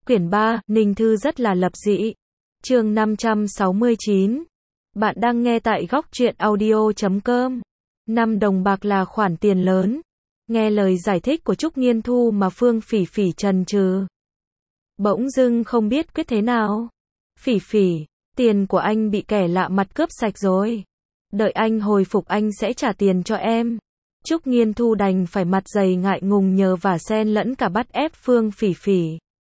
Quyển 3, Ninh Thư rất là lập dị. Chương 569. Bạn đang nghe tại góc truyện audio.com. 5 đồng bạc là khoản tiền lớn. Nghe lời giải thích của Trúc Nghiên Thu mà Phương Phỉ Phỉ chần chừ. Bỗng dưng không biết quyết thế nào. Phỉ Phỉ, tiền của anh bị kẻ lạ mặt cướp sạch rồi. Đợi anh hồi phục anh sẽ trả tiền cho em. Trúc Nghiên Thu đành phải mặt dày ngại ngùng nhờ vả xen lẫn cả bắt ép Phương Phỉ Phỉ.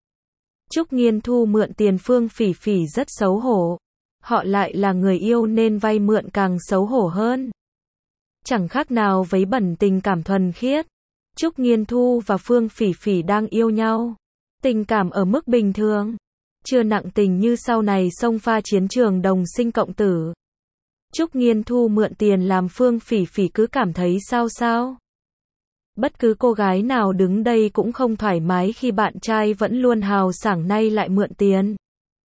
Trúc Nghiên Thu mượn tiền Phương Phỉ Phỉ rất xấu hổ. Họ lại là người yêu nên vay mượn càng xấu hổ hơn. Chẳng khác nào vấy bẩn tình cảm thuần khiết. Trúc Nghiên Thu và Phương Phỉ Phỉ đang yêu nhau. Tình cảm ở mức bình thường. Chưa nặng tình như sau này xông pha chiến trường đồng sinh cộng tử. Trúc Nghiên Thu mượn tiền làm Phương Phỉ Phỉ cứ cảm thấy sao sao. Bất cứ cô gái nào đứng đây cũng không thoải mái khi bạn trai vẫn luôn hào sảng nay lại mượn tiền.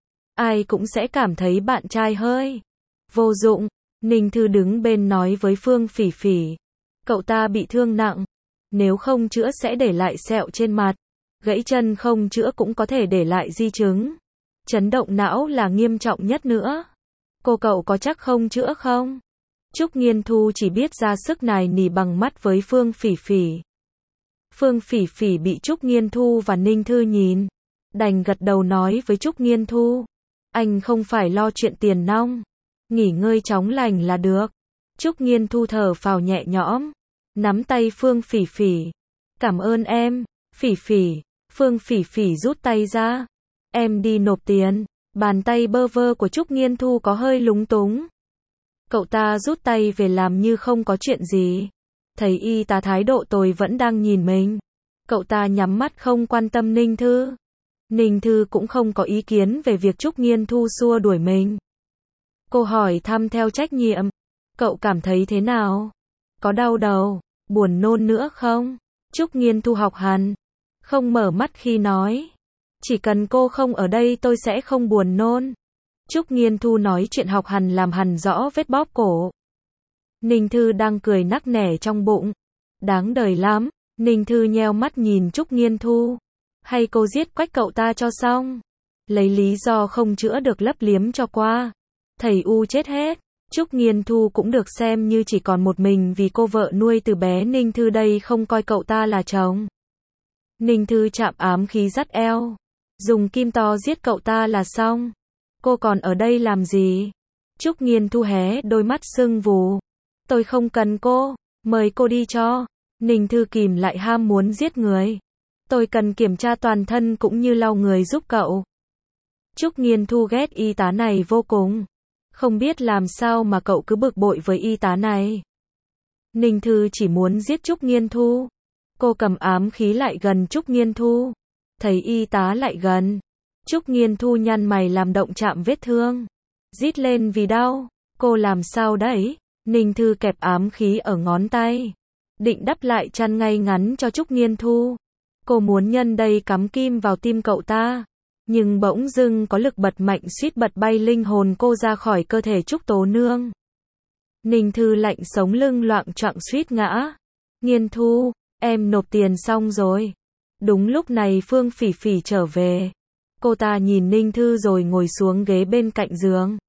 Ai cũng sẽ cảm thấy bạn trai hơi vô dụng. Ninh Thư đứng bên nói với Phương Phỉ Phỉ. Cậu ta bị thương nặng. Nếu không chữa sẽ để lại sẹo trên mặt. Gãy chân không chữa cũng có thể để lại di chứng. Chấn động não là nghiêm trọng nhất nữa. Cậu có chắc không chữa không? Trúc Nghiên Thu chỉ biết ra sức nài nỉ bằng mắt với Phương Phỉ Phỉ. Phương Phỉ Phỉ bị Trúc Nghiên Thu và Ninh Thư nhìn. Đành gật đầu nói với Trúc Nghiên Thu. Anh không phải lo chuyện tiền nong. Nghỉ ngơi chóng lành là được. Trúc Nghiên Thu thở phào nhẹ nhõm. Nắm tay Phương Phỉ Phỉ. Cảm ơn em, Phỉ Phỉ. Phương Phỉ Phỉ rút tay ra. Em đi nộp tiền. Bàn tay bơ vơ của Trúc Nghiên Thu có hơi lúng túng. Cậu ta rút tay về làm như không có chuyện gì. Thấy y tá thái độ tồi vẫn đang nhìn mình. Cậu ta nhắm mắt không quan tâm Ninh Thư. Ninh Thư cũng không có ý kiến về việc Trúc Nghiên Thu xua đuổi mình. Cô hỏi thăm theo trách nhiệm. Cậu cảm thấy thế nào? Có đau đầu, buồn nôn nữa không? Trúc Nghiên Thu học hằn. Không mở mắt khi nói. Chỉ cần cô không ở đây tôi sẽ không buồn nôn. Trúc Nghiên Thu nói chuyện học hằn làm hằn rõ vết bóp cổ. Ninh Thư đang cười nắc nẻ trong bụng. Đáng đời lắm. Ninh Thư nheo mắt nhìn Trúc Nghiên Thu. Hay cô giết quách cậu ta cho xong. Lấy lý do không chữa được lấp liếm cho qua. Thầy U chết hết. Trúc Nghiên Thu cũng được xem như chỉ còn một mình vì cô vợ nuôi từ bé Ninh Thư đây không coi cậu ta là chồng. Ninh Thư chạm ám khí dắt eo. Dùng kim to giết cậu ta là xong. Cô còn ở đây làm gì? Trúc Nghiên Thu hé đôi mắt sưng vù. Tôi không cần cô, mời cô đi cho. Ninh Thư kìm lại ham muốn giết người. Tôi cần kiểm tra toàn thân cũng như lau người giúp cậu. Trúc Nghiên Thu ghét y tá này vô cùng. Không biết làm sao mà cậu cứ bực bội với y tá này. Ninh Thư chỉ muốn giết Trúc Nghiên Thu. Cô cầm ám khí lại gần Trúc Nghiên Thu. Thấy y tá lại gần. Trúc Nghiên Thu nhăn mày làm động chạm vết thương. Rít lên vì đau. Cô làm sao đấy? Ninh Thư kẹp ám khí ở ngón tay. Định đắp lại chăn ngay ngắn cho Trúc Nghiên Thu. Cô muốn nhân đây cắm kim vào tim cậu ta. Nhưng bỗng dưng có lực bật mạnh suýt bật bay linh hồn cô ra khỏi cơ thể Trúc Tố Nương. Ninh Thư lạnh sống lưng loạng choạng suýt ngã. Nghiên Thu, em nộp tiền xong rồi. Đúng lúc này Phương Phỉ Phỉ trở về. Cô ta nhìn Ninh Thư rồi ngồi xuống ghế bên cạnh giường.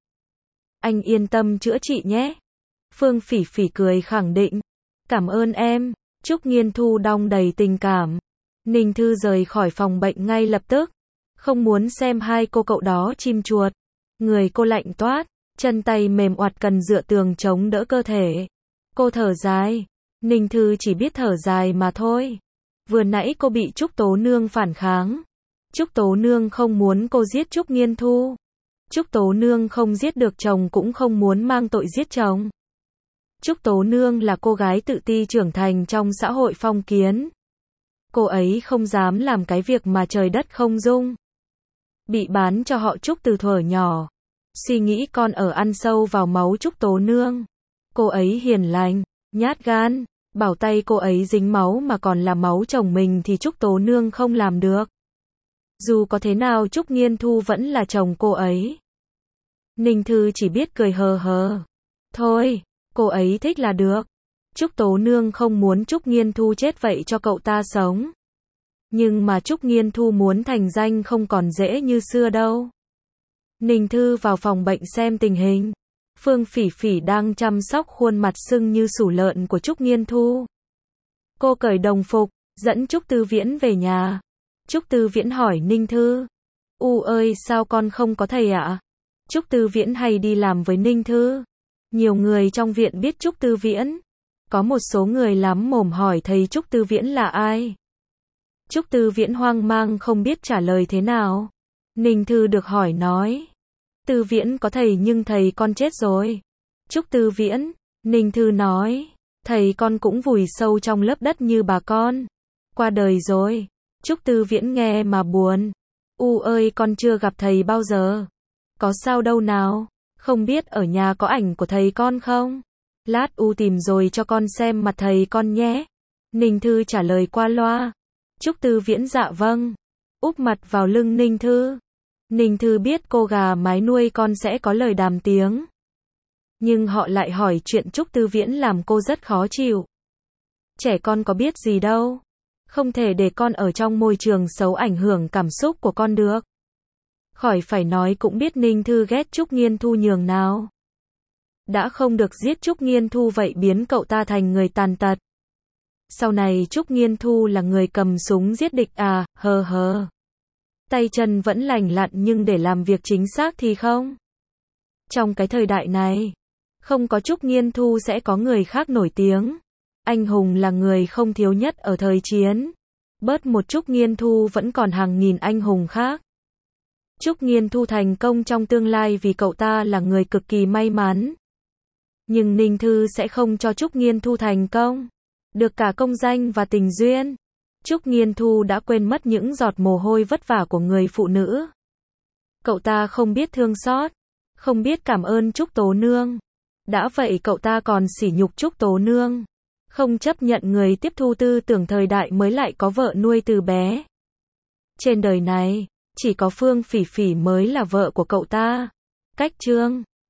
Anh yên tâm chữa trị nhé. Phương Phỉ Phỉ cười khẳng định. Cảm ơn em. Trúc Nghiên Thu đong đầy tình cảm. Ninh Thư rời khỏi phòng bệnh ngay lập tức. Không muốn xem hai cô cậu đó chim chuột. Người cô lạnh toát. Chân tay mềm oặt cần dựa tường chống đỡ cơ thể. Cô thở dài. Ninh Thư chỉ biết thở dài mà thôi. Vừa nãy cô bị Trúc Tố Nương phản kháng. Trúc Tố Nương không muốn cô giết Trúc Nghiên Thu. Trúc Tố Nương không giết được chồng cũng không muốn mang tội giết chồng. Trúc Tố Nương là cô gái tự ti trưởng thành trong xã hội phong kiến. Cô ấy không dám làm cái việc mà trời đất không dung. Bị bán cho họ Trúc từ thuở nhỏ. Suy nghĩ con ở ăn sâu vào máu Trúc Tố Nương. Cô ấy hiền lành, nhát gan. Bảo tay cô ấy dính máu mà còn là máu chồng mình thì Trúc Tố Nương không làm được. Dù có thế nào Trúc Nghiên Thu vẫn là chồng cô ấy. Ninh Thư chỉ biết cười hờ hờ. Thôi, cô ấy thích là được. Trúc Tố Nương không muốn Trúc Nghiên Thu chết vậy cho cậu ta sống. Nhưng mà Trúc Nghiên Thu muốn thành danh không còn dễ như xưa đâu. Ninh Thư vào phòng bệnh xem tình hình. Phương Phỉ Phỉ đang chăm sóc khuôn mặt sưng như sủ lợn của Trúc Nghiên Thu. Cô cởi đồng phục, dẫn Trúc Tư Viễn về nhà. Trúc Tư Viễn hỏi Ninh Thư. Ơi sao con không có thầy ạ? Trúc Tư Viễn hay đi làm với Ninh Thư. Nhiều người trong viện biết Trúc Tư Viễn. Có một số người lắm mồm hỏi thầy Trúc Tư Viễn là ai. Trúc Tư Viễn hoang mang không biết trả lời thế nào. Ninh Thư được hỏi nói. Tư Viễn có thầy nhưng thầy con chết rồi. Trúc Tư Viễn, Ninh Thư nói. Thầy con cũng vùi sâu trong lớp đất như bà con. Qua đời rồi. Trúc Tư Viễn nghe mà buồn. Ơi con chưa gặp thầy bao giờ. Có sao đâu nào. Không biết ở nhà có ảnh của thầy con không? Lát tìm rồi cho con xem mặt thầy con nhé. Ninh Thư trả lời qua loa. Trúc Tư Viễn dạ vâng. Úp mặt vào lưng Ninh Thư. Ninh Thư biết cô gà mái nuôi con sẽ có lời đàm tiếng. Nhưng họ lại hỏi chuyện Trúc Tư Viễn làm cô rất khó chịu. Trẻ con có biết gì đâu. Không thể để con ở trong môi trường xấu ảnh hưởng cảm xúc của con được. Khỏi phải nói cũng biết Ninh Thư ghét Trúc Nghiên Thu nhường nào. Đã không được giết Trúc Nghiên Thu vậy biến cậu ta thành người tàn tật. Sau này Trúc Nghiên Thu là người cầm súng giết địch à, hờ. Tay chân vẫn lành lặn nhưng để làm việc chính xác thì không. Trong cái thời đại này, không có Trúc Nghiên Thu sẽ có người khác nổi tiếng. Anh hùng là người không thiếu nhất ở thời chiến. Bớt một Trúc Nghiên Thu vẫn còn hàng nghìn anh hùng khác. Trúc Nghiên Thu thành công trong tương lai vì cậu ta là người cực kỳ may mắn. Nhưng Ninh Thư sẽ không cho Trúc Nghiên Thu thành công. Được cả công danh và tình duyên. Trúc Nghiên Thu đã quên mất những giọt mồ hôi vất vả của người phụ nữ. Cậu ta không biết thương xót, không biết cảm ơn Trúc Tố Nương. Đã vậy cậu ta còn sỉ nhục Trúc Tố Nương. Không chấp nhận người tiếp thu tư tưởng thời đại mới lại có vợ nuôi từ bé. Trên đời này, chỉ có Phương Phỉ Phỉ mới là vợ của cậu ta. Cách chương